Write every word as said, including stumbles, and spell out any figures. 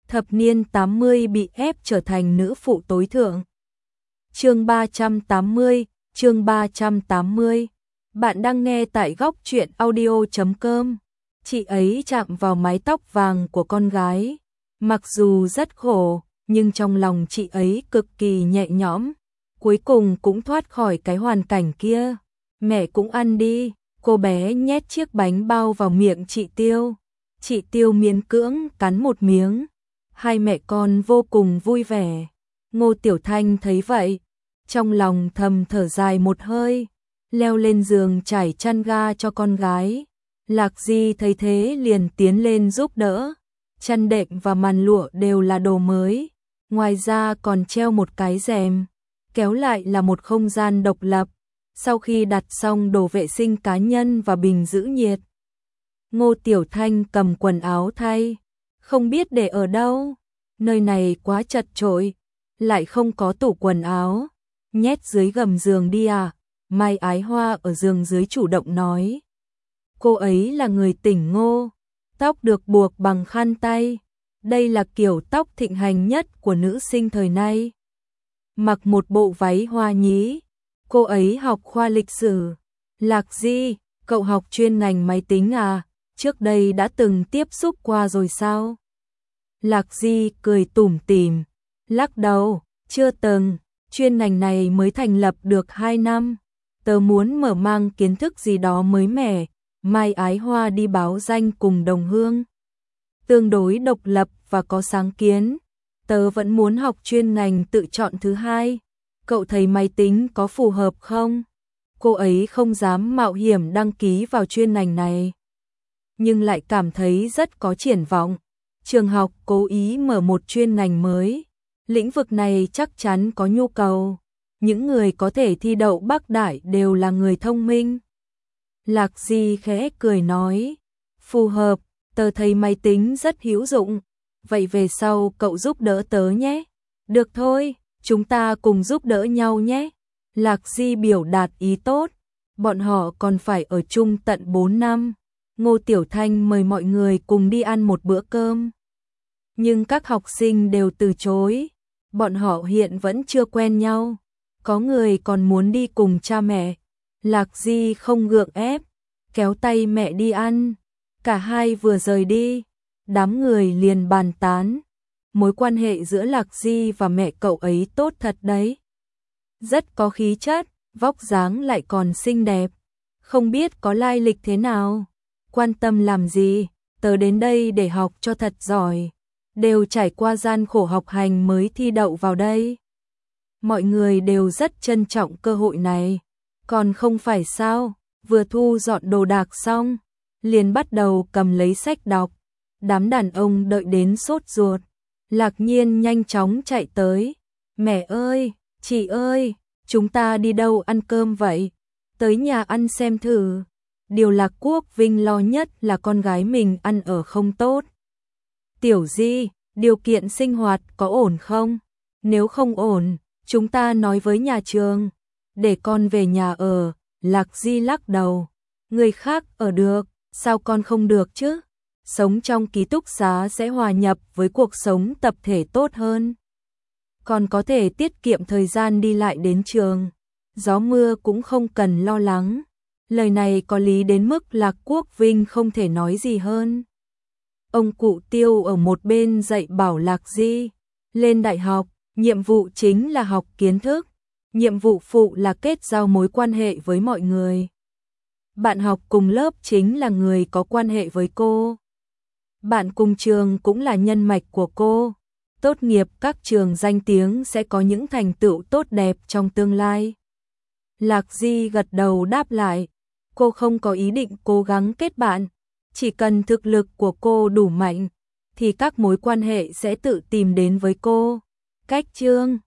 thập niên tám mươi bị ép trở thành nữ phụ tối thượng. Chương ba trăm tám mươi, chương ba trăm tám mươi. Bạn đang nghe tại góc truyện audio chấm com. Chị ấy chạm vào mái tóc vàng của con gái. Mặc dù rất khổ, nhưng trong lòng chị ấy cực kỳ nhẹ nhõm. Cuối cùng cũng thoát khỏi cái hoàn cảnh kia. Mẹ cũng ăn đi. Cô bé nhét chiếc bánh bao vào miệng chị Tiêu. Chị Tiêu miễn cưỡng cắn một miếng. Hai mẹ con vô cùng vui vẻ. Ngô Tiểu Thanh thấy vậy, trong lòng thầm thở dài một hơi, leo lên giường trải chăn ga cho con gái. Lạc Di thấy thế liền tiến lên giúp đỡ. Chăn đệm và màn lụa đều là đồ mới, ngoài ra còn treo một cái rèm, kéo lại là một không gian độc lập. Sau khi đặt xong đồ vệ sinh cá nhân và bình giữ nhiệt, Ngô Tiểu Thanh cầm quần áo thay, không biết để ở đâu, nơi này quá chật chội, lại không có tủ quần áo, nhét dưới gầm giường đi à? Mai Ái Hoa ở giường dưới chủ động nói. Cô ấy là người tỉnh Ngô, tóc được buộc bằng khăn tay, đây là kiểu tóc thịnh hành nhất của nữ sinh thời nay. Mặc một bộ váy hoa nhí, cô ấy học khoa lịch sử. Lạc Di, cậu học chuyên ngành máy tính à? Trước đây đã từng tiếp xúc qua rồi sao? Lạc Di cười tủm tỉm, lắc đầu, chưa từng, chuyên ngành này mới thành lập được hai năm. Tớ muốn mở mang kiến thức gì đó mới mẻ. Mai Ái Hoa đi báo danh cùng đồng hương, tương đối độc lập và có sáng kiến. Tớ vẫn muốn học chuyên ngành tự chọn thứ hai. Cậu thấy máy tính có phù hợp không? Cô ấy không dám mạo hiểm đăng ký vào chuyên ngành này, nhưng lại cảm thấy rất có triển vọng. Trường học cố ý mở một chuyên ngành mới, lĩnh vực này chắc chắn có nhu cầu. Những người có thể thi đậu Bắc Đại đều là người thông minh. Lạc Di khẽ cười nói, phù hợp, tớ thấy máy tính rất hữu dụng, vậy về sau cậu giúp đỡ tớ nhé. Được thôi, chúng ta cùng giúp đỡ nhau nhé. Lạc Di biểu đạt ý tốt, bọn họ còn phải ở chung tận bốn năm. Ngô Tiểu Thanh mời mọi người cùng đi ăn một bữa cơm, nhưng các học sinh đều từ chối, bọn họ hiện vẫn chưa quen nhau. Có người còn muốn đi cùng cha mẹ. Lạc Di không gượng ép, kéo tay mẹ đi ăn. Cả hai vừa rời đi, đám người liền bàn tán. Mối quan hệ giữa Lạc Di và mẹ cậu ấy tốt thật đấy. Rất có khí chất, vóc dáng lại còn xinh đẹp. Không biết có lai lịch thế nào. Quan tâm làm gì, tớ đến đây để học cho thật giỏi. Đều trải qua gian khổ học hành mới thi đậu vào đây. Mọi người đều rất trân trọng cơ hội này. Còn không phải sao, vừa thu dọn đồ đạc xong, liền bắt đầu cầm lấy sách đọc. Đám đàn ông đợi đến sốt ruột. Lạc Nhiên nhanh chóng chạy tới. Mẹ ơi, chị ơi, chúng ta đi đâu ăn cơm vậy? Tới nhà ăn xem thử. Điều Lạc Quốc Vinh lo nhất là con gái mình ăn ở không tốt. Tiểu Di, điều kiện sinh hoạt có ổn không? Nếu không ổn, chúng ta nói với nhà trường, để con về nhà ở. Lạc Di lắc đầu, người khác ở được, sao con không được chứ? Sống trong ký túc xá sẽ hòa nhập với cuộc sống tập thể tốt hơn. Còn có thể tiết kiệm thời gian đi lại đến trường, gió mưa cũng không cần lo lắng. Lời này có lý đến mức Lạc Quốc Vinh không thể nói gì hơn. Ông cụ Tiêu ở một bên dạy bảo Lạc Di, lên đại học, nhiệm vụ chính là học kiến thức, nhiệm vụ phụ là kết giao mối quan hệ với mọi người. Bạn học cùng lớp chính là người có quan hệ với cô. Bạn cùng trường cũng là nhân mạch của cô. Tốt nghiệp các trường danh tiếng sẽ có những thành tựu tốt đẹp trong tương lai. Lạc Di gật đầu đáp lại, cô không có ý định cố gắng kết bạn, chỉ cần thực lực của cô đủ mạnh, thì các mối quan hệ sẽ tự tìm đến với cô. Cách chương